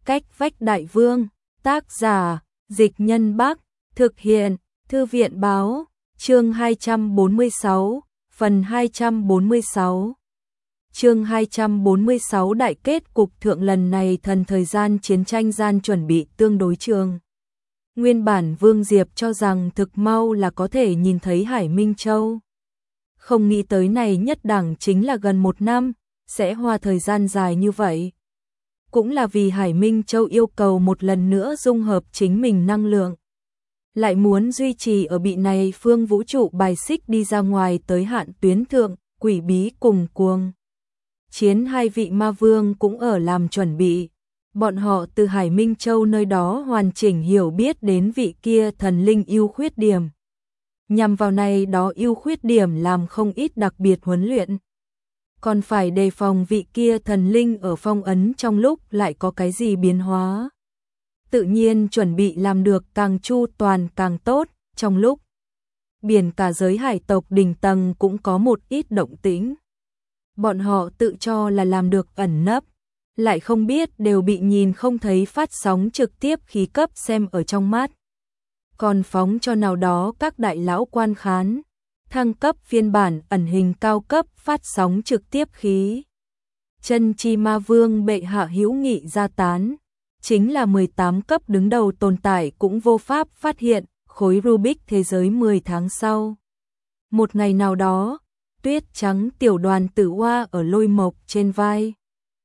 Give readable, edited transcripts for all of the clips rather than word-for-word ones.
Cách vách đại vương, tác giả, Dịch Nhân Bắc, thực hiện, Thư viện báo, chương 246, phần 246. Chương 246 đại kết cục thượng lần này thần thời gian chiến tranh gian chuẩn bị tương đối trường. Nguyên bản Vương Diệp cho rằng thực mau là có thể nhìn thấy Hải Minh Châu. Không nghĩ tới này nhất đẳng chính là gần 1 năm, sẽ hoa thời gian dài như vậy. Cũng là vì Hải Minh Châu yêu cầu một lần nữa dung hợp chính mình năng lượng. Lại muốn duy trì ở bị này phương vũ trụ bài xích đi ra ngoài tới hạn tuyến thượng, quỷ bí cùng cuồng. Chiến hai vị ma vương cũng ở làm chuẩn bị. Bọn họ từ Hải Minh Châu nơi đó hoàn chỉnh hiểu biết đến vị kia thần linh ưu khuyết điểm. Nhằm vào này đó ưu khuyết điểm làm không ít đặc biệt huấn luyện. Còn phải đề phòng vị kia thần linh ở phong ấn trong lúc lại có cái gì biến hóa. Tự nhiên chuẩn bị làm được càng chu toàn càng tốt, trong lúc biển cả giới hải tộc đỉnh tầng cũng có một ít động tĩnh. Bọn họ tự cho là làm được ẩn nấp, lại không biết đều bị nhìn không thấy phát sóng trực tiếp khí cấp xem ở trong mắt. Còn phóng cho nào đó các đại lão quan khán, thăng cấp phiên bản ẩn hình cao cấp phát sóng trực tiếp khí. Chân chi ma vương bệ hạ hữu nghị gia tán, chính là 18 cấp đứng đầu tồn tại cũng vô pháp phát hiện khối Rubik thế giới 10 tháng sau. Một ngày nào đó, tuyết trắng tiểu đoàn tử hoa ở lôi mộc trên vai.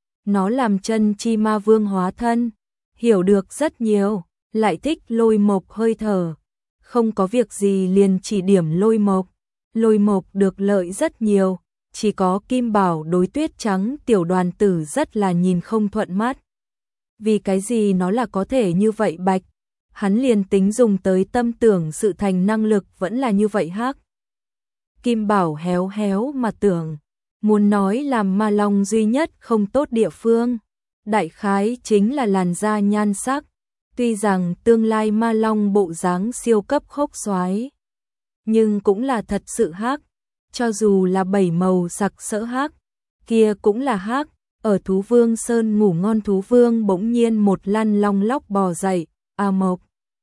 Nó làm chân chi ma vương hóa thân, hiểu được rất nhiều, lại thích lôi mộc hơi thở. Không có việc gì liền chỉ điểm lôi mộc. Lôi mộc được lợi rất nhiều, chỉ có Kim Bảo đối tuyết trắng tiểu đoàn tử rất là nhìn không thuận mắt. Vì cái gì nó là có thể như vậy bạch, hắn liền tính dùng tới tâm tưởng sự thành năng lực vẫn là như vậy hắc. Kim Bảo héo héo mà tưởng, muốn nói làm ma long duy nhất không tốt địa phương, đại khái chính là làn da nhan sắc, tuy rằng tương lai ma long bộ dáng siêu cấp khốc xoái, nhưng cũng là thật sự hắc, cho dù là 7 màu sặc sỡ hắc, kia cũng là hắc. Ở Thú Vương Sơn ngủ ngon Thú Vương bỗng nhiên một lăn long lóc bò dậy, a mộc.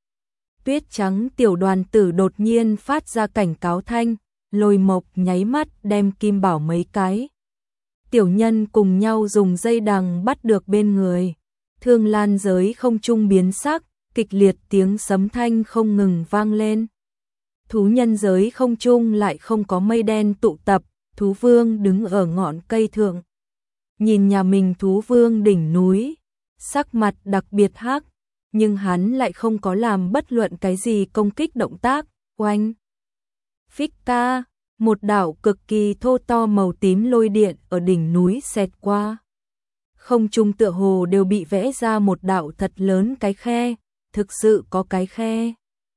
Tuyết trắng tiểu đoàn tử đột nhiên phát ra cảnh cáo thanh, lôi mộc nháy mắt đem Kim Bảo mấy cái. Tiểu nhân cùng nhau dùng dây đằng bắt được bên người. Thương lan giới không trung biến sắc, kịch liệt tiếng sấm thanh không ngừng vang lên. Thú nhân giới không trung lại không có mây đen tụ tập, Thú Vương đứng ở ngọn cây thượng. Nhìn nhà mình Thú Vương đỉnh núi, sắc mặt đặc biệt hắc, nhưng hắn lại không có làm bất luận cái gì công kích động tác, oanh. Phích ca, một đạo cực kỳ thô to màu tím lôi điện ở đỉnh núi xẹt qua. Không trung tựa hồ đều bị vẽ ra một đạo thật lớn cái khe, thực sự có cái khe.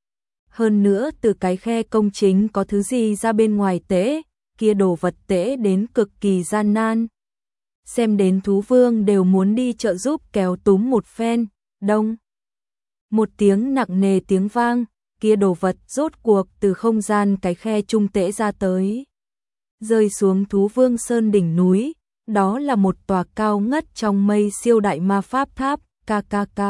Hơn nữa từ cái khe công chính có thứ gì ra bên ngoài tễ, kia đồ vật tễ đến cực kỳ gian nan. Xem đến Thú Vương đều muốn đi trợ giúp kéo túm một phen, đông. Một tiếng nặng nề tiếng vang, kia đồ vật rốt cuộc từ không gian cái khe trung tễ ra tới. Rơi xuống Thú Vương Sơn đỉnh núi, đó là một tòa cao ngất trong mây siêu đại ma pháp tháp, KKK.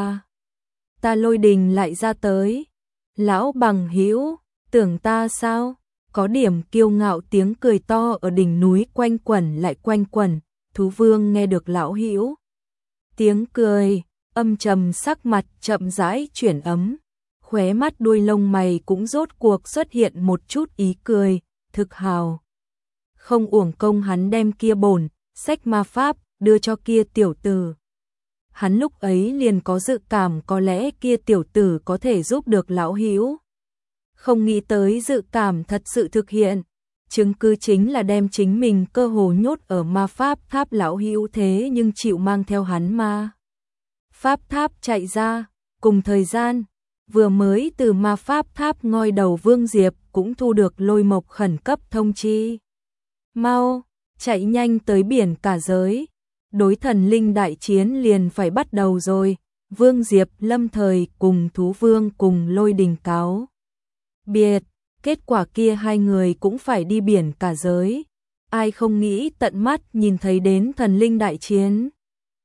Ta Lôi Đình lại ra tới. Lão bằng hữu, tưởng ta sao? Có điểm kiêu ngạo tiếng cười to ở đỉnh núi quanh quẩn lại quanh quẩn. Thú Vương nghe được lão hữu tiếng cười, âm trầm sắc mặt chậm rãi chuyển ấm, khóe mắt đuôi lông mày cũng rốt cuộc xuất hiện một chút ý cười, thực hào. Không uổng công hắn đem kia bổn sách ma pháp đưa cho kia tiểu tử. Hắn lúc ấy liền có dự cảm có lẽ kia tiểu tử có thể giúp được lão hữu. Không nghĩ tới dự cảm thật sự thực hiện. Chứng cứ chính là đem chính mình cơ hồ nhốt ở ma pháp tháp lão hữu thế nhưng chịu mang theo hắn ma pháp tháp chạy ra. Cùng thời gian, vừa mới từ ma pháp tháp ngoi đầu Vương Diệp cũng thu được lôi mộc khẩn cấp thông chi. Mau, chạy nhanh tới biển cả giới. Đối thần linh đại chiến liền phải bắt đầu rồi. Vương Diệp lâm thời cùng Thú Vương cùng Lôi Đình cáo biệt. Kết quả kia hai người cũng phải đi biển cả giới. Ai không nghĩ tận mắt nhìn thấy đến thần linh đại chiến.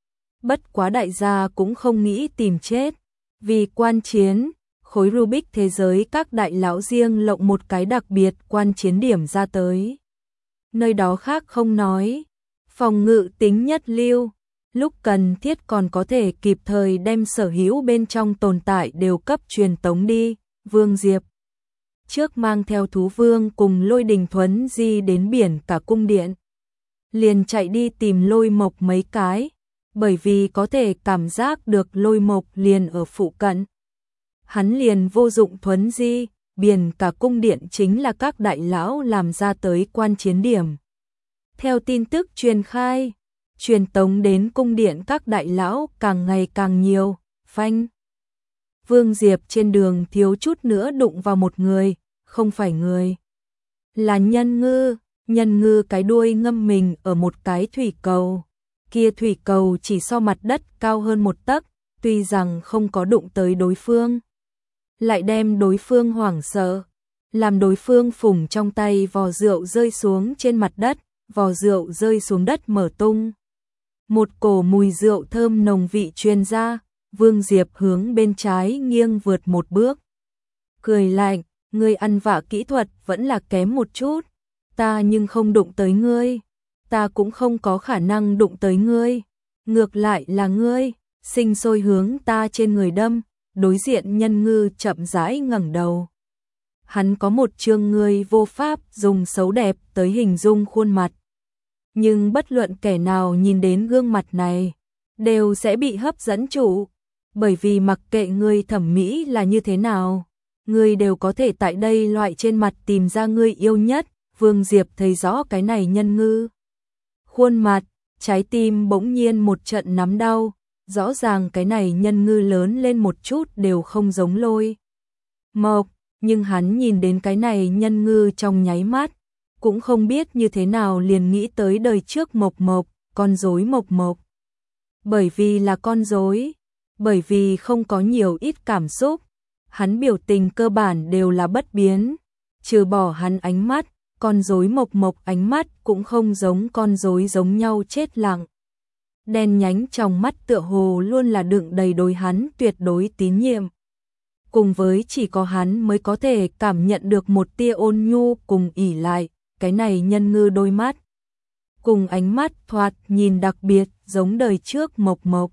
bất quá đại gia cũng không nghĩ tìm chết. Vì quan chiến, khối Rubik thế giới các đại lão riêng lộng một cái đặc biệt quan chiến điểm ra tới. Nơi đó khác không nói, phòng ngự tính nhất lưu, lúc cần thiết còn có thể kịp thời đem sở hữu bên trong tồn tại đều cấp truyền tống đi. Vương Diệp trước mang theo thú vương cùng Lôi Đình Thuấn di đến biển cả cung điện. Liền chạy đi tìm Lôi Mộc mấy cái, bởi vì có thể cảm giác được Lôi Mộc liền ở phụ cận. Hắn liền vô dụng thuấn di, biển cả cung điện chính là các đại lão làm ra tới quan chiến điểm. Theo tin tức truyền khai, truyền tống đến cung điện các đại lão càng ngày càng nhiều, phanh. Vương Diệp trên đường thiếu chút nữa đụng vào một người, không phải người. Là nhân ngư cái đuôi ngâm mình ở một cái thủy cầu. Kia thủy cầu chỉ so mặt đất cao hơn một tấc, tuy rằng không có đụng tới đối phương. Lại đem đối phương hoảng sợ, làm đối phương phủng trong tay vò rượu rơi xuống trên mặt đất, vò rượu rơi xuống đất mở tung. Một cổ mùi rượu thơm nồng vị truyền ra, Vương Diệp hướng bên trái nghiêng vượt một bước. Cười lạnh, ngươi ăn vạ kỹ thuật vẫn là kém một chút, ta nhưng không đụng tới ngươi, ta cũng không có khả năng đụng tới ngươi, ngược lại là ngươi, sinh sôi hướng ta trên người đâm. Đối diện nhân ngư chậm rãi ngẩng đầu. Hắn có một trương người vô pháp dùng xấu đẹp tới hình dung khuôn mặt. Nhưng bất luận kẻ nào nhìn đến gương mặt này, đều sẽ bị hấp dẫn chủ. Bởi vì mặc kệ người thẩm mỹ là như thế nào, người đều có thể tại đây loại trên mặt tìm ra người yêu nhất. Vương Diệp thấy rõ cái này nhân ngư. Khuôn mặt, trái tim bỗng nhiên một trận nắm đau. Rõ ràng cái này nhân ngư lớn lên một chút đều không giống Lôi Mộc, nhưng hắn nhìn đến cái này nhân ngư trong nháy mắt, cũng không biết như thế nào liền nghĩ tới đời trước Mộc Mộc, con rối Mộc Mộc. Bởi vì là con rối, bởi vì không có nhiều ít cảm xúc, hắn biểu tình cơ bản đều là bất biến, trừ bỏ hắn ánh mắt, con rối Mộc Mộc ánh mắt cũng không giống con rối giống nhau chết lặng. Đen nhánh trong mắt tựa hồ luôn là đựng đầy đối hắn tuyệt đối tín nhiệm. Cùng với chỉ có hắn mới có thể cảm nhận được một tia ôn nhu cùng ỉ lại, cái này nhân ngư đôi mắt. Cùng ánh mắt thoạt nhìn đặc biệt giống đời trước Mộc Mộc.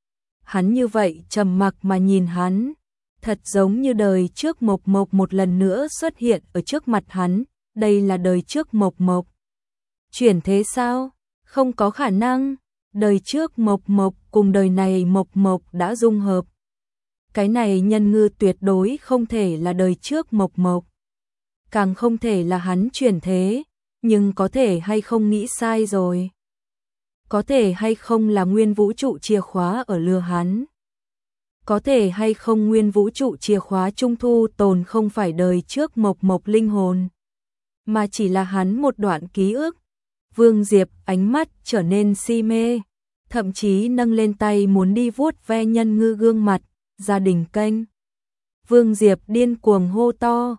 Hắn như vậy trầm mặc mà nhìn hắn, thật giống như đời trước Mộc Mộc một lần nữa xuất hiện ở trước mặt hắn, đây là đời trước Mộc Mộc. Chuyển thế sao? Không có khả năng. Đời trước Mộc Mộc cùng đời này Mộc Mộc đã dung hợp. Cái này nhân ngư tuyệt đối không thể là đời trước Mộc Mộc. Càng không thể là hắn chuyển thế, nhưng có thể hay không nghĩ sai rồi. Có thể hay không là nguyên vũ trụ chìa khóa ở lừa hắn. Có thể hay không nguyên vũ trụ chìa khóa trung thu tồn không phải đời trước Mộc Mộc linh hồn, mà chỉ là hắn một đoạn ký ức. Vương Diệp ánh mắt trở nên si mê, thậm chí nâng lên tay muốn đi vuốt ve nhân ngư gương mặt, gia đình kênh. Vương Diệp điên cuồng hô to,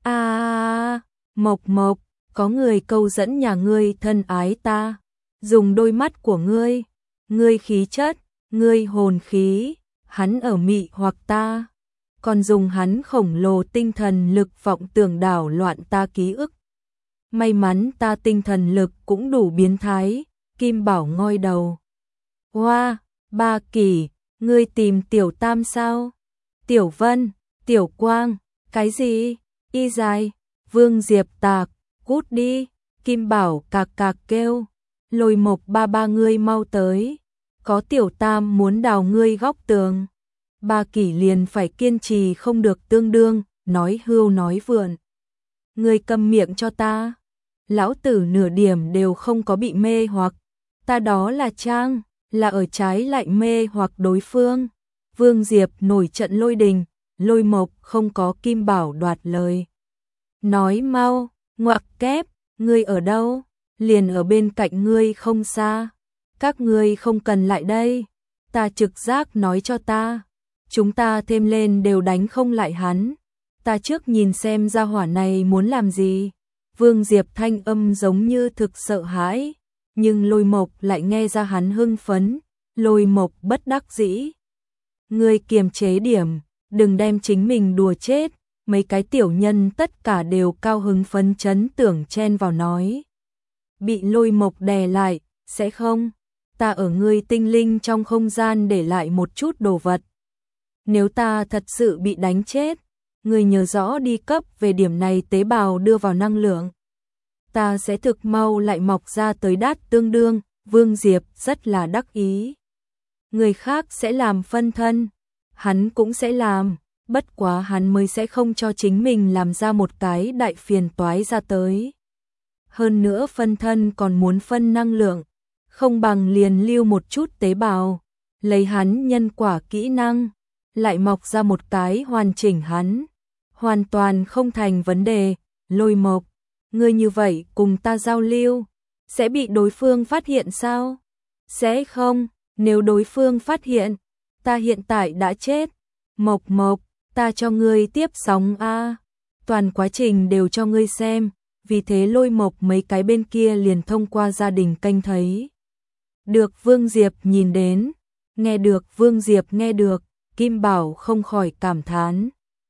Mộc Mộc, có người câu dẫn nhà ngươi thân ái ta, dùng đôi mắt của ngươi khí chất, ngươi hồn khí, hắn ở mị hoặc ta, còn dùng hắn khổng lồ tinh thần lực vọng tưởng đảo loạn ta ký ức. May mắn ta tinh thần lực cũng đủ biến thái, Kim Bảo ngoi đầu. Hoa, Ba Kỳ, ngươi tìm Tiểu Tam sao? Tiểu Vân, Tiểu Quang, cái gì? Y dài, Vương Diệp tạc, cút đi, Kim Bảo cạc cạc kêu. Lôi Mộc ba ngươi mau tới, có Tiểu Tam muốn đào ngươi góc tường. Ba Kỳ liền phải kiên trì không được tương đương, nói hưu nói vượn. Ngươi câm miệng cho ta. Lão tử nửa điểm đều không có bị mê hoặc, ta đó là trang, là ở trái lại mê hoặc đối phương. Vương Diệp nổi trận lôi đình, Lôi Mộc không có Kim Bảo đoạt lời. Nói mau, ngoặc kép, ngươi ở đâu? Liền ở bên cạnh ngươi không xa. Các ngươi không cần lại đây, ta trực giác nói cho ta. Chúng ta thêm lên đều đánh không lại hắn. Ta trước nhìn xem gia hỏa này muốn làm gì. Vương Diệp thanh âm giống như thực sợ hãi, nhưng Lôi Mộc lại nghe ra hắn hưng phấn, Lôi Mộc bất đắc dĩ. Ngươi kiềm chế điểm, đừng đem chính mình đùa chết. Mấy cái tiểu nhân tất cả đều cao hứng phấn chấn tưởng chen vào nói. Bị Lôi Mộc đè lại, sẽ không? Ta ở ngươi tinh linh trong không gian để lại một chút đồ vật. Nếu ta thật sự bị đánh chết, ngươi nhớ rõ đi cấp về điểm này tế bào đưa vào năng lượng. Ta sẽ thực mau lại mọc ra tới đát tương đương. Vương Diệp rất là đắc ý. Người khác sẽ làm phân thân, hắn cũng sẽ làm, bất quá hắn mới sẽ không cho chính mình làm ra một cái đại phiền toái ra tới. Hơn nữa phân thân còn muốn phân năng lượng, không bằng liền lưu một chút tế bào, lấy hắn nhân quả kỹ năng, lại mọc ra một cái hoàn chỉnh hắn. Hoàn toàn không thành vấn đề. Lôi Mộc, ngươi như vậy cùng ta giao lưu, sẽ bị đối phương phát hiện sao? Sẽ không, nếu đối phương phát hiện, ta hiện tại đã chết. Mộc Mộc, ta cho ngươi tiếp sóng a. Toàn quá trình đều cho ngươi xem, vì thế Lôi Mộc mấy cái bên kia liền thông qua gia đình kênh thấy. Được Vương Diệp nhìn đến, nghe được Vương Diệp nghe được, Kim Bảo không khỏi cảm thán.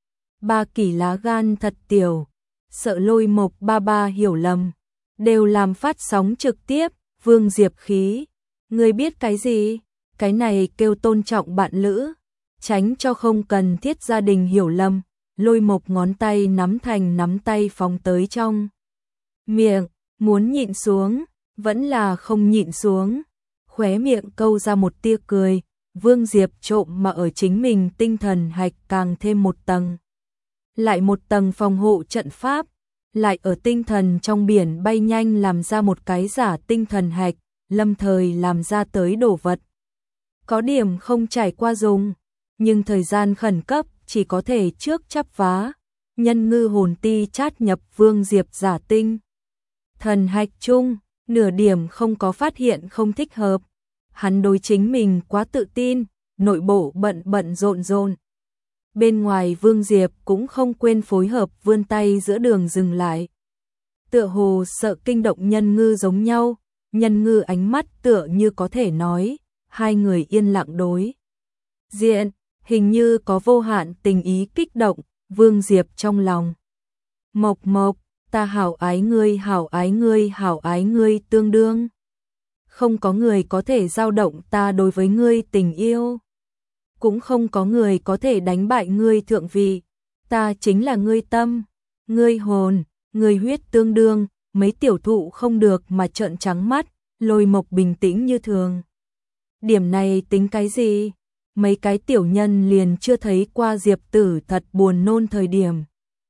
Ba Kỷ lá gan thật tiểu, sợ Lôi Mộc ba ba hiểu lầm, đều làm phát sóng trực tiếp. Vương Diệp khí, ngươi biết cái gì? Cái này kêu tôn trọng bạn lữ, tránh cho không cần thiết gia đình hiểu lầm. Lôi Mộc ngón tay nắm thành nắm tay phóng tới trong miệng, muốn nhịn xuống, vẫn là không nhịn xuống. Khóe miệng câu ra một tia cười. Vương Diệp trộm mà ở chính mình tinh thần hạch càng thêm một tầng. Lại một tầng phòng hộ trận pháp, lại ở tinh thần trong biển bay nhanh làm ra một cái giả tinh thần hạch, lâm thời làm ra tới đồ vật. Có điểm không trải qua dùng, nhưng thời gian khẩn cấp chỉ có thể trước chắp vá. Nhân ngư hồn ti chát nhập Vương Diệp giả tinh thần hạch chung, nửa điểm không có phát hiện không thích hợp. Hắn đối chính mình quá tự tin, nội bộ bận rộn. Bên ngoài Vương Diệp cũng không quên phối hợp, vươn tay giữa đường dừng lại. Tựa hồ sợ kinh động nhân ngư giống nhau, nhân ngư ánh mắt tựa như có thể nói, hai người yên lặng đối diện, hình như có vô hạn tình ý kích động. Vương Diệp trong lòng. Mộc Mộc, ta hảo ái ngươi, hảo ái ngươi, hảo ái ngươi tương đương. Không có người có thể dao động ta đối với ngươi tình yêu. Cũng không có người có thể đánh bại ngươi thượng vị. Ta chính là ngươi tâm, ngươi hồn, ngươi huyết tương đương. Mấy tiểu thụ không được mà trợn trắng mắt. Lôi Mộc bình tĩnh như thường. Điểm này tính cái gì? Mấy cái tiểu nhân liền chưa thấy qua Diệp tử thật buồn nôn thời điểm.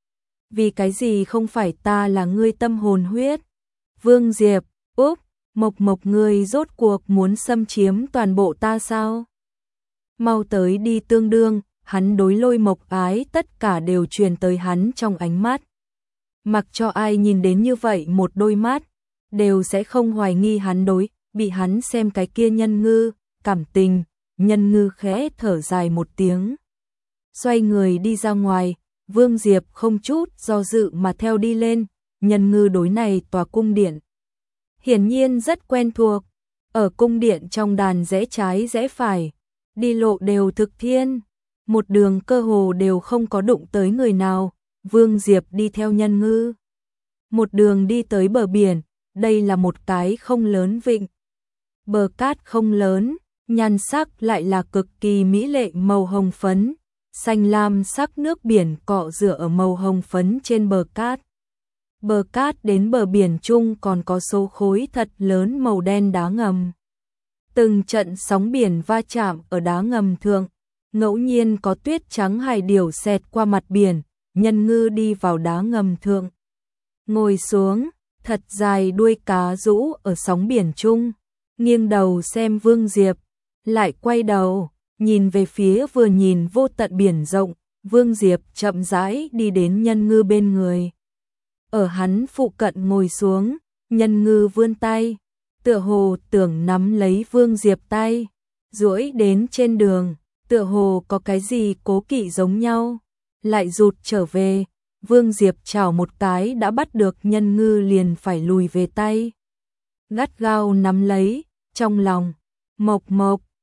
Vì cái gì không phải ta là ngươi tâm hồn huyết? Vương Diệp, úp, Mộc Mộc ngươi rốt cuộc muốn xâm chiếm toàn bộ ta sao? Mau tới đi tương đương. Hắn đối Lôi Mộc ái tất cả đều truyền tới hắn trong ánh mắt. Mặc cho ai nhìn đến như vậy một đôi mắt, đều sẽ không hoài nghi hắn đối, bị hắn xem cái kia nhân ngư, cảm tình. Nhân ngư khẽ thở dài một tiếng, xoay người đi ra ngoài. Vương Diệp không chút do dự mà theo đi lên. Nhân ngư đối này tòa cung điện hiển nhiên rất quen thuộc. Ở cung điện trong đàn rẽ trái rẽ phải, đi lộ đều thực thiên, một đường cơ hồ đều không có đụng tới người nào. Vương Diệp đi theo nhân ngư, một đường đi tới bờ biển. Đây là một cái không lớn vịnh, bờ cát không lớn, nhan sắc lại là cực kỳ mỹ lệ, màu hồng phấn, xanh lam sắc nước biển cọ rửa ở màu hồng phấn trên bờ cát. Bờ cát đến bờ biển chung còn có số khối thật lớn màu đen đá ngầm. Từng trận sóng biển va chạm ở đá ngầm thượng, ngẫu nhiên có tuyết trắng hải điểu xẹt qua mặt biển. Nhân ngư đi vào đá ngầm thượng, ngồi xuống, thật dài đuôi cá rũ ở sóng biển chung, nghiêng đầu xem Vương Diệp, lại quay đầu, nhìn về phía vừa nhìn vô tận biển rộng. Vương Diệp chậm rãi đi đến nhân ngư bên người. Ở hắn phụ cận ngồi xuống, nhân ngư vươn tay, tựa hồ tưởng nắm lấy Vương Diệp tay, duỗi đến trên đường, tựa hồ có cái gì cố kỵ giống nhau, lại rụt trở về. Vương Diệp chảo một cái đã bắt được nhân ngư liền phải lùi về tay, gắt gao nắm lấy, trong lòng, Mộc Mộc,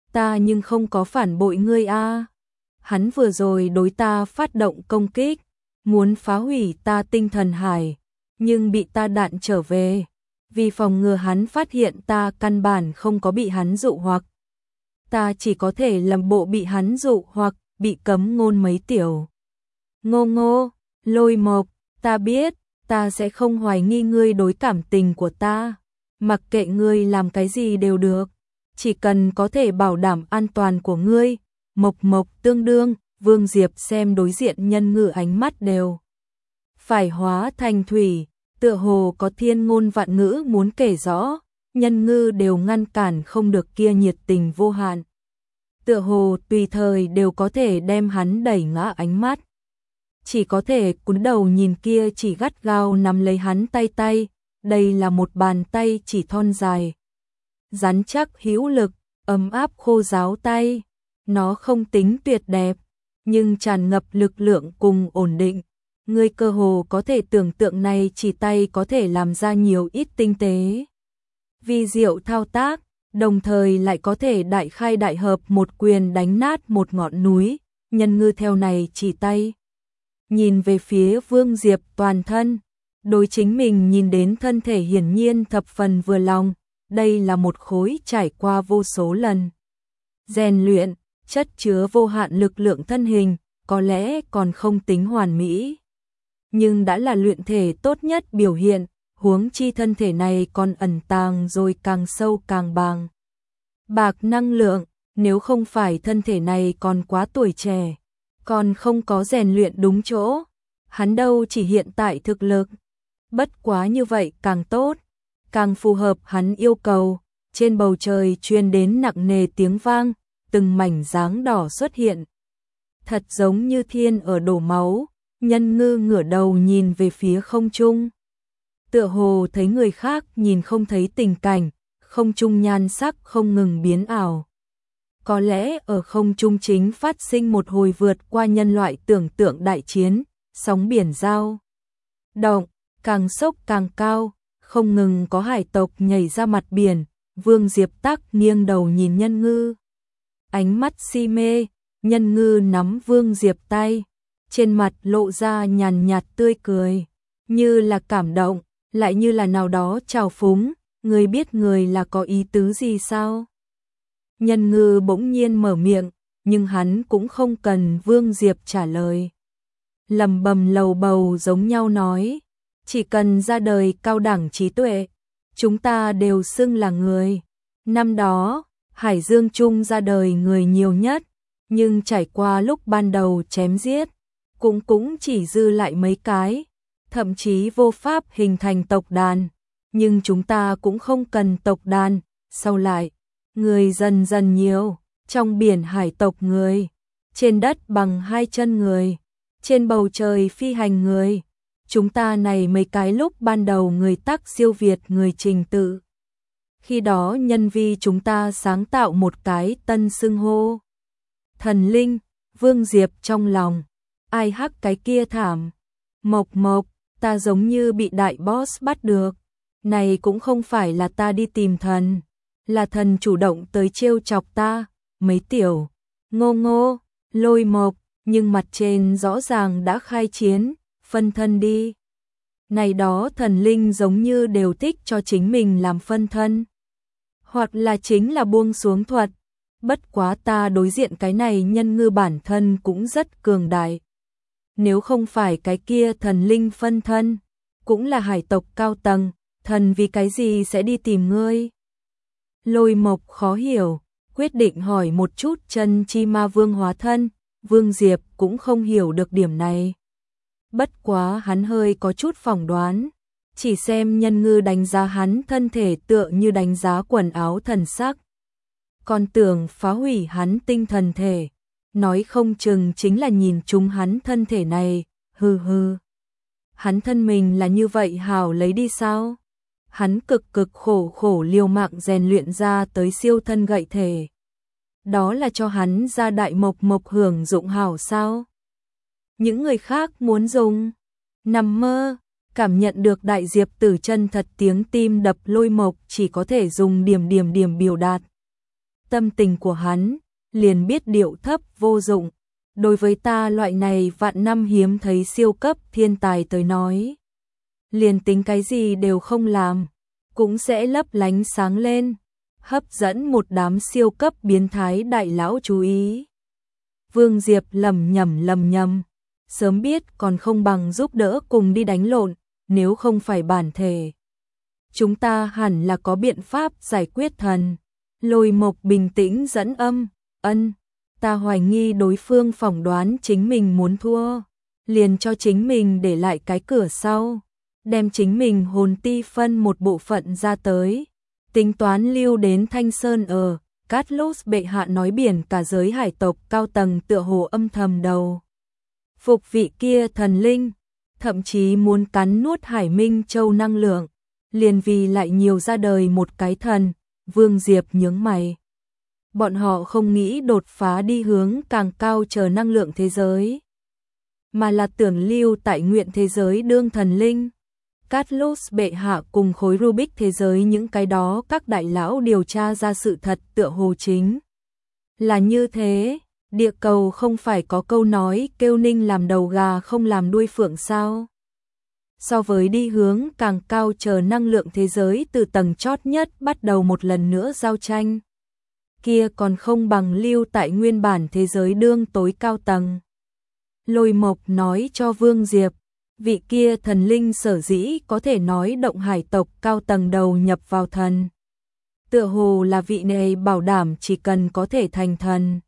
ta nhưng không có phản bội ngươi a. Hắn vừa rồi đối ta phát động công kích, muốn phá hủy ta tinh thần hải, nhưng bị ta đạn trở về. Vì phòng ngừa hắn phát hiện ta căn bản không có bị hắn dụ hoặc, ta chỉ có thể làm bộ bị hắn dụ hoặc, bị cấm ngôn mấy tiểu. Ngô Ngô, Lôi Mộc, ta biết, ta sẽ không hoài nghi ngươi đối cảm tình của ta, mặc kệ ngươi làm cái gì đều được, chỉ cần có thể bảo đảm an toàn của ngươi. Mộc Mộc tương đương, Vương Diệp xem đối diện Nhân Ngư ánh mắt đều phải hóa thành thủy, tựa hồ có thiên ngôn vạn ngữ muốn kể rõ, Nhân Ngư đều ngăn cản không được kia nhiệt tình vô hạn. Tựa hồ tùy thời đều có thể đem hắn đẩy ngã ánh mắt. Chỉ có thể cúi đầu nhìn kia chỉ gắt gao nắm lấy hắn tay, đây là một bàn tay chỉ thon dài, rắn chắc hữu lực, ấm áp khô ráo tay. Nó không tính tuyệt đẹp, nhưng tràn ngập lực lượng cùng ổn định. Ngươi cơ hồ có thể tưởng tượng này chỉ tay có thể làm ra nhiều ít tinh tế vi diệu thao tác, đồng thời lại có thể đại khai đại hợp một quyền đánh nát một ngọn núi. Nhân Ngư theo này chỉ tay nhìn về phía Vương Diệp toàn thân, đối chính mình nhìn đến thân thể hiển nhiên thập phần vừa lòng. Đây là một khối trải qua vô số lần rèn luyện, chất chứa vô hạn lực lượng thân hình, có lẽ còn không tính hoàn mỹ, nhưng đã là luyện thể tốt nhất biểu hiện, huống chi thân thể này còn ẩn tàng rồi càng sâu càng bạc năng lượng. Nếu không phải thân thể này còn quá tuổi trẻ, còn không có rèn luyện đúng chỗ, hắn đâu chỉ hiện tại thực lực. Bất quá như vậy càng tốt, càng phù hợp hắn yêu cầu. Trên bầu trời truyền đến nặng nề tiếng vang, từng mảnh dáng đỏ xuất hiện, thật giống như thiên ở đổ máu. Nhân Ngư ngửa đầu nhìn về phía không trung, tựa hồ thấy người khác nhìn không thấy tình cảnh, không trung nhan sắc không ngừng biến ảo. Có lẽ ở không trung chính phát sinh một hồi vượt qua nhân loại tưởng tượng đại chiến, sóng biển dao động, càng sốc càng cao, không ngừng có hải tộc nhảy ra mặt biển. Vương Diệp Tắc nghiêng đầu nhìn Nhân Ngư, ánh mắt si mê. Nhân Ngư nắm Vương Diệp tay, trên mặt lộ ra nhàn nhạt tươi cười, như là cảm động, lại như là nào đó trào phúng. Người biết người là có ý tứ gì sao? Nhân Ngư bỗng nhiên mở miệng, nhưng hắn cũng không cần Vương Diệp trả lời. Lầm bầm lầu bầu giống nhau nói, chỉ cần ra đời cao đẳng trí tuệ, chúng ta đều xưng là người. Năm đó, Hải Dương Trung ra đời người nhiều nhất, nhưng trải qua lúc ban đầu chém giết, cũng chỉ dư lại mấy cái, thậm chí vô pháp hình thành tộc đàn. Nhưng chúng ta cũng không cần tộc đàn, sau lại, người dần dần nhiều, trong biển hải tộc người, trên đất bằng hai chân người, trên bầu trời phi hành người. Chúng ta này mấy cái lúc ban đầu người Tắc siêu việt người Trình tự. Khi đó nhân vi chúng ta sáng tạo một cái tân xưng hô. Thần linh. Vương Diệp trong lòng, ai hắc cái kia thảm. Mộc Mộc, ta giống như bị đại boss bắt được. Này cũng không phải là ta đi tìm thần, là thần chủ động tới trêu chọc ta. Mấy tiểu Ngô Ngô, Lôi Mộc, nhưng mặt trên rõ ràng đã khai chiến, phân thân đi. Này đó thần linh giống như đều thích cho chính mình làm phân thân, hoặc là chính là buông xuống thuật. Bất quá ta đối diện cái này Nhân Ngư bản thân cũng rất cường đại. Nếu không phải cái kia thần linh phân thân, cũng là hải tộc cao tầng, thần vì cái gì sẽ đi tìm ngươi? Lôi Mộc khó hiểu, quyết định hỏi một chút chân chi ma vương hóa thân. Vương Diệp cũng không hiểu được điểm này. Bất quá hắn hơi có chút phỏng đoán, chỉ xem Nhân Ngư đánh giá hắn thân thể tựa như đánh giá quần áo thần sắc, còn tưởng phá hủy hắn tinh thần thể, nói không chừng chính là nhìn trúng hắn thân thể này. Hừ hừ, hắn thân mình là như vậy hảo lấy đi sao? Hắn cực khổ liều mạng rèn luyện ra tới siêu thân gậy thể, đó là cho hắn ra đại mộc hưởng dụng hảo sao? Những người khác muốn dùng, nằm mơ. Cảm nhận được đại diệp tử chân thật tiếng tim đập. Lôi Mộc chỉ có thể dùng điểm biểu đạt. tâm tình của hắn, liền biết điệu thấp vô dụng. Đối với ta loại này vạn năm hiếm thấy siêu cấp thiên tài tới nói, liền tính cái gì đều không làm, cũng sẽ lấp lánh sáng lên, hấp dẫn một đám siêu cấp biến thái đại lão chú ý. Vương Diệp lầm nhầm, sớm biết còn không bằng giúp đỡ cùng đi đánh lộn, nếu không phải bản thể. Chúng ta hẳn là có biện pháp giải quyết thần. Lôi Mộc bình tĩnh dẫn âm, ta hoài nghi đối phương phỏng đoán chính mình muốn thua, liền cho chính mình để lại cái cửa sau, đem chính mình hồn ti phân một bộ phận ra tới, tính toán lưu đến Thanh Sơn ở. Carlos bệ hạ nói biển cả giới hải tộc cao tầng tựa hồ âm thầm đầu phục vị kia thần linh, thậm chí muốn cắn nuốt Hải Minh Châu năng lượng, liền vì lại nhiều ra đời một cái thần. Vương Diệp nhướng mày. Bọn họ không nghĩ đột phá đi hướng càng cao chờ năng lượng thế giới, mà là tưởng lưu tại nguyện thế giới đương thần linh. Carlos bệ hạ cùng khối Rubik thế giới những cái đó các đại lão điều tra ra sự thật tựa hồ chính là như thế. Địa cầu không phải có câu nói kêu ninh làm đầu gà không làm đuôi phượng sao? So với đi hướng càng cao chờ năng lượng thế giới từ tầng chót nhất bắt đầu một lần nữa giao tranh, kia còn không bằng lưu tại nguyên bản thế giới đương tối cao tầng. Lôi Mộc nói cho Vương Diệp, vị kia thần linh sở dĩ có thể nói động hải tộc cao tầng đầu nhập vào thần, tựa hồ là vị này bảo đảm chỉ cần có thể thành thần,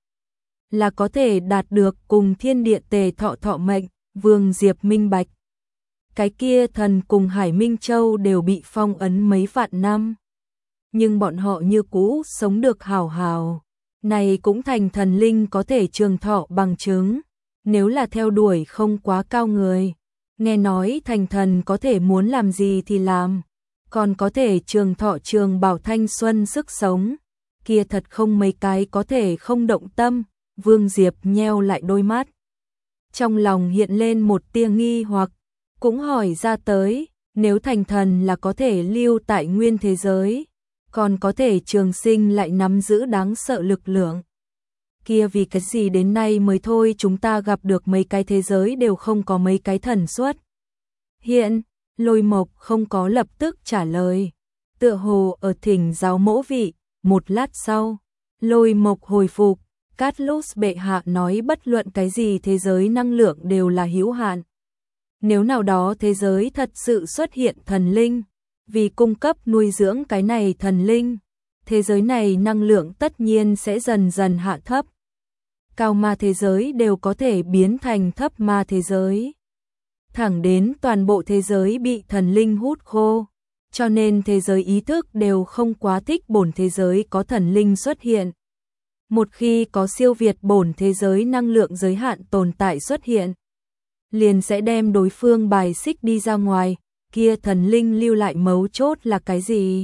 là có thể đạt được cùng thiên địa tề thọ mệnh. Vương Diệp minh bạch, cái kia thần cùng Hải Minh Châu đều bị phong ấn mấy vạn năm, nhưng bọn họ như cũ sống được hào hào. Này cũng thành thần linh có thể trường thọ bằng chứng. Nếu là theo đuổi không quá cao người, nghe nói thành thần có thể muốn làm gì thì làm, còn có thể trường thọ trường bảo thanh xuân sức sống, kia thật không mấy cái có thể không động tâm. Vương Diệp nheo lại đôi mắt, trong lòng hiện lên một tia nghi hoặc, cũng hỏi ra tới, nếu thành thần là có thể lưu tại nguyên thế giới, còn có thể trường sinh lại nắm giữ đáng sợ lực lượng, kia vì cái gì đến nay mới thôi chúng ta gặp được mấy cái thế giới đều không có mấy cái thần xuất hiện? Lôi Mộc không có lập tức trả lời, tựa hồ ở thỉnh giáo mỗ vị. Một lát sau, Lôi Mộc hồi phục, Carlos bệ hạ nói bất luận cái gì thế giới năng lượng đều là hữu hạn. Nếu nào đó thế giới thật sự xuất hiện thần linh, vì cung cấp nuôi dưỡng cái này thần linh, thế giới này năng lượng tất nhiên sẽ dần dần hạ thấp. Cao ma thế giới đều có thể biến thành thấp ma thế giới, thẳng đến toàn bộ thế giới bị thần linh hút khô, cho nên thế giới ý thức đều không quá thích bổn thế giới có thần linh xuất hiện. Một khi có siêu việt bổn thế giới năng lượng giới hạn tồn tại xuất hiện, liền sẽ đem đối phương bài xích đi ra ngoài. Kia thần linh lưu lại mấu chốt là cái gì?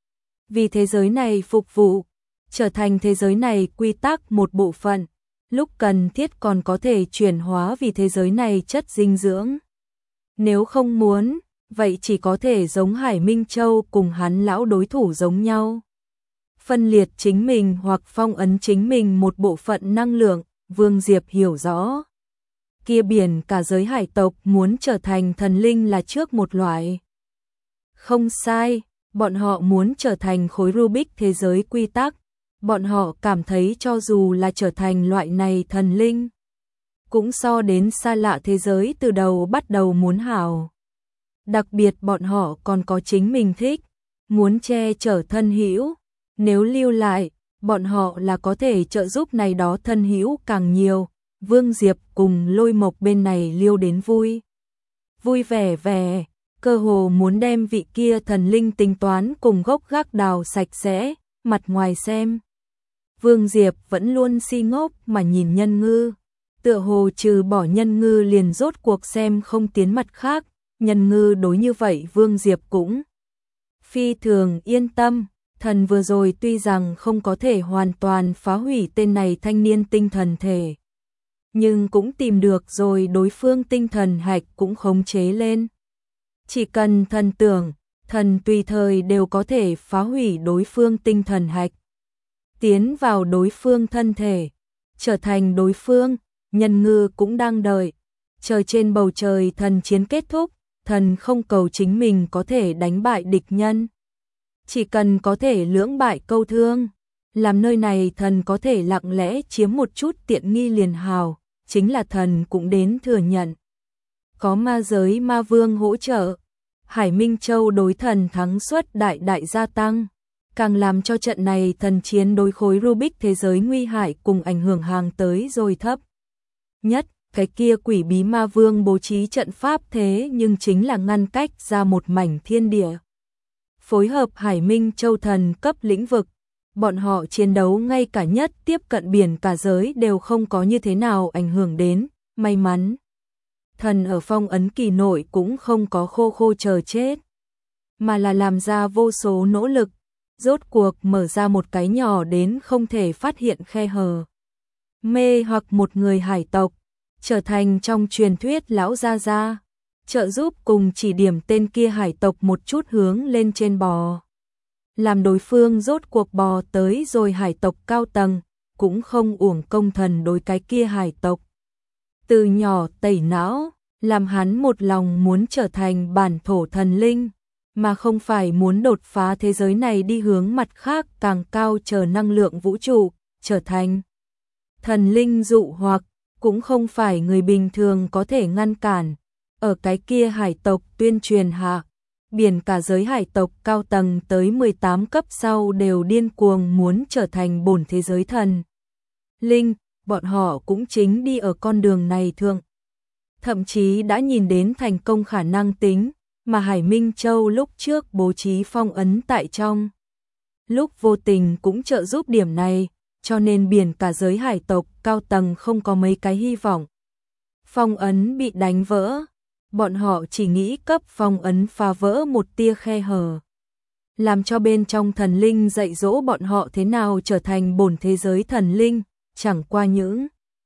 Vì thế giới này phục vụ, trở thành thế giới này quy tắc một bộ phận, lúc cần thiết còn có thể chuyển hóa vì thế giới này chất dinh dưỡng. Nếu không muốn, vậy chỉ có thể giống Hải Minh Châu cùng hắn lão đối thủ giống nhau, phân liệt chính mình hoặc phong ấn chính mình một bộ phận năng lượng. Vương Diệp hiểu rõ, kia biển cả giới hải tộc muốn trở thành thần linh là trước một loại. Không sai, bọn họ muốn trở thành khối Rubik thế giới quy tắc, bọn họ cảm thấy cho dù là trở thành loại này thần linh, cũng so đến xa lạ thế giới từ đầu bắt đầu muốn hảo. Đặc biệt bọn họ còn có chính mình thích, muốn che chở thân hữu, nếu lưu lại, bọn họ là có thể trợ giúp này đó thân hữu càng nhiều. Vương Diệp cùng Lôi Mộc bên này liêu đến vui vẻ vẻ, cơ hồ muốn đem vị kia thần linh tính toán cùng gốc gác đào sạch sẽ. Mặt ngoài xem, Vương Diệp vẫn luôn si ngốc mà nhìn Nhân Ngư, tựa hồ trừ bỏ Nhân Ngư liền rốt cuộc xem không tiến mặt khác. Nhân Ngư đối như vậy Vương Diệp cũng phi thường yên tâm. Thần vừa rồi tuy rằng không có thể hoàn toàn phá hủy tên này thanh niên tinh thần thể, nhưng cũng tìm được rồi đối phương tinh thần hạch cũng khống chế lên. Chỉ cần thần tưởng, thần tùy thời đều có thể phá hủy đối phương tinh thần hạch. tiến vào đối phương thân thể, trở thành đối phương. Nhân Ngư cũng đang đợi, chờ trên bầu trời thần chiến kết thúc, thần không cầu chính mình có thể đánh bại địch nhân. Chỉ cần có thể lưỡng bại câu thương, làm nơi này thần có thể lặng lẽ chiếm một chút tiện nghi liền hào, chính là thần cũng đến thừa nhận. Có ma giới ma vương hỗ trợ, Hải Minh Châu đối thần thắng suất đại đại gia tăng, càng làm cho trận này thần chiến đối khối Rubik thế giới nguy hại cùng ảnh hưởng hàng tới rồi thấp. Nhất, cái kia quỷ bí ma vương bố trí trận pháp thế nhưng chính là ngăn cách ra một mảnh thiên địa. Phối hợp Hải Minh Châu thần cấp lĩnh vực, bọn họ chiến đấu ngay cả nhất tiếp cận biển cả giới đều không có như thế nào ảnh hưởng đến, may mắn. Thần ở phong ấn kỳ nội cũng không có khô khô chờ chết, mà là làm ra vô số nỗ lực, rốt cuộc mở ra một cái nhỏ đến không thể phát hiện khe hở. Mê hoặc một người hải tộc, trở thành trong truyền thuyết lão gia gia, trợ giúp cùng chỉ điểm tên kia hải tộc một chút hướng lên trên bò. Làm đối phương rốt cuộc bò tới rồi hải tộc cao tầng, cũng không uổng công thần đối cái kia hải tộc. Từ nhỏ tẩy não, làm hắn một lòng muốn trở thành bản thổ thần linh, mà không phải muốn đột phá thế giới này đi hướng mặt khác càng cao chờ năng lượng vũ trụ, trở thành thần linh dụ hoặc, cũng không phải người bình thường có thể ngăn cản. Ở cái kia hải tộc tuyên truyền hạ, biển cả giới hải tộc cao tầng tới 18 cấp sau đều điên cuồng muốn trở thành bổn thế giới thần linh, bọn họ cũng chính đi ở con đường này thượng. Thậm chí đã nhìn đến thành công khả năng tính, mà Hải Minh Châu lúc trước bố trí phong ấn tại trong. Lúc vô tình cũng trợ giúp điểm này, cho nên biển cả giới hải tộc cao tầng không có mấy cái hy vọng. Phong ấn bị đánh vỡ, bọn họ chỉ nghĩ cấp phong ấn phá vỡ một tia khe hở, làm cho bên trong thần linh dạy dỗ bọn họ thế nào trở thành bổn thế giới thần linh, chẳng qua những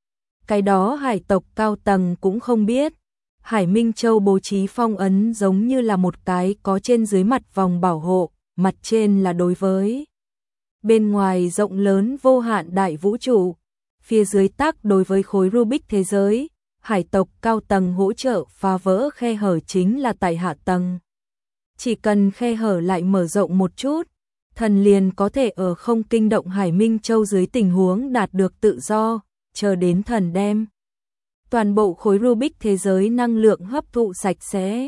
cái đó hải tộc cao tầng cũng không biết. Hải Minh Châu bố trí phong ấn giống như là một cái có trên dưới mặt vòng bảo hộ, mặt trên là đối với bên ngoài rộng lớn vô hạn đại vũ trụ, phía dưới tác đối với khối Rubik thế giới. Hải tộc cao tầng hỗ trợ phá vỡ khe hở chính là tại hạ tầng. Chỉ cần khe hở lại mở rộng một chút, thần liền có thể ở không kinh động Hải Minh Châu dưới tình huống đạt được tự do, chờ đến thần đem toàn bộ khối Rubik thế giới năng lượng hấp thụ sạch sẽ.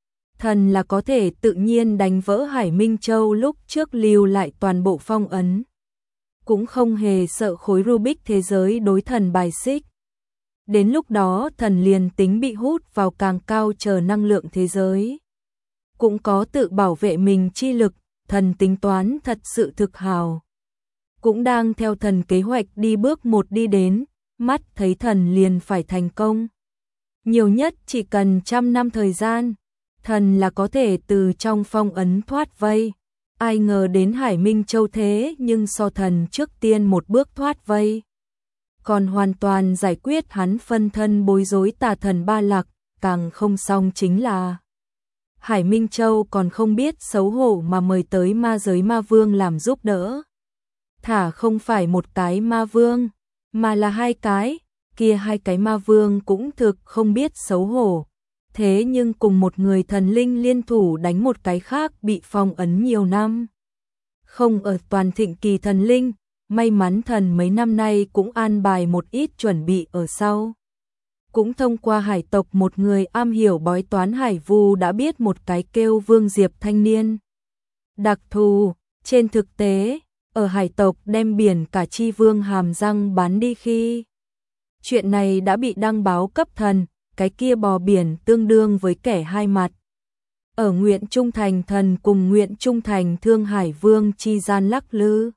Thần là có thể tự nhiên đánh vỡ Hải Minh Châu lúc trước lưu lại toàn bộ phong ấn. Cũng không hề sợ khối Rubik thế giới đối thần bài xích. Đến lúc đó thần liền tính bị hút vào càng cao chờ năng lượng thế giới, cũng có tự bảo vệ mình chi lực, thần tính toán thật sự thực hào. Cũng đang theo thần kế hoạch đi bước một đi đến, mắt thấy thần liền phải thành công. Nhiều nhất chỉ cần 100 năm thời gian, thần là có thể từ trong phong ấn thoát vây. Ai ngờ đến Hải Minh Châu thế nhưng so thần trước tiên một bước thoát vây, còn hoàn toàn giải quyết hắn phân thân bối rối tà thần Ba Lạc. Càng không xong chính là Hải Minh Châu còn không biết xấu hổ mà mời tới ma giới ma vương làm giúp đỡ. Thả không phải một cái ma vương, mà là hai cái, kia hai cái ma vương cũng thực không biết xấu hổ. Thế nhưng cùng một người thần linh liên thủ đánh một cái khác bị phong ấn nhiều năm. Không ở toàn thịnh kỳ thần linh, may mắn thần mấy năm nay cũng an bài một ít chuẩn bị ở sau. Cũng thông qua hải tộc một người am hiểu bói toán hải vu đã biết một cái kêu Vương Diệp thanh niên. Đặc thù, trên thực tế, ở hải tộc đem biển cả chi vương hàm răng bán đi khi chuyện này đã bị đăng báo cấp thần, cái kia bò biển tương đương với kẻ hai mặt. Ở nguyện trung thành thần cùng nguyện trung thành Thương Hải Vương chi gian lắc lư.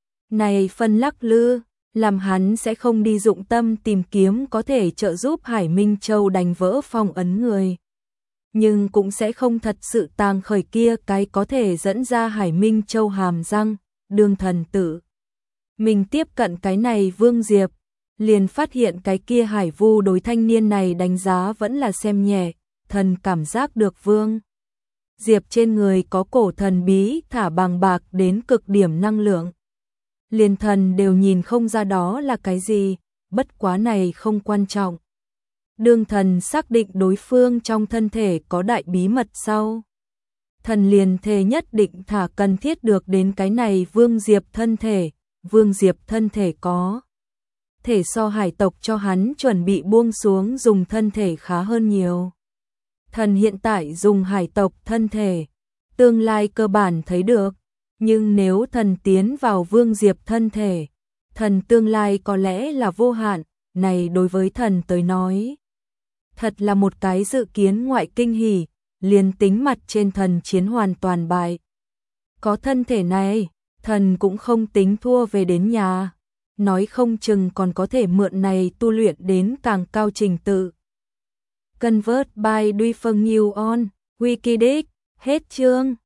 Này phân lắc lư, làm hắn sẽ không đi dụng tâm tìm kiếm có thể trợ giúp Hải Minh Châu đánh vỡ phong ấn người. Nhưng cũng sẽ không thật sự tàng khởi kia cái có thể dẫn ra Hải Minh Châu hàm răng, đương thần tử. Mình tiếp cận cái này Vương Diệp, liền phát hiện cái kia hải vu đối thanh niên này đánh giá vẫn là xem nhẹ, thần cảm giác được Vương Diệp trên người có cổ thần bí thả bằng bạc đến cực điểm năng lượng. liền thần đều nhìn không ra đó là cái gì, bất quá này không quan trọng. Đương thần xác định đối phương trong thân thể có đại bí mật sau. Thần liền thề nhất định thả cần thiết được đến cái này Vương Diệp thân thể, Vương Diệp thân thể có thể so hải tộc cho hắn chuẩn bị buông xuống dùng thân thể khá hơn nhiều. Thần hiện tại dùng hải tộc thân thể, tương lai cơ bản thấy được, nhưng nếu thần tiến vào Vương Diệp thân thể, thần tương lai có lẽ là vô hạn, này đối với thần tới nói. Thật là một cái dự kiến ngoại kinh hỉ, liền tính mặt trên thần chiến hoàn toàn bại. Có thân thể này, thần cũng không tính thua về đến nhà, nói không chừng còn có thể mượn này tu luyện đến càng cao trình tự. Convert by Duy Phân New On, Wikidex, hết chương.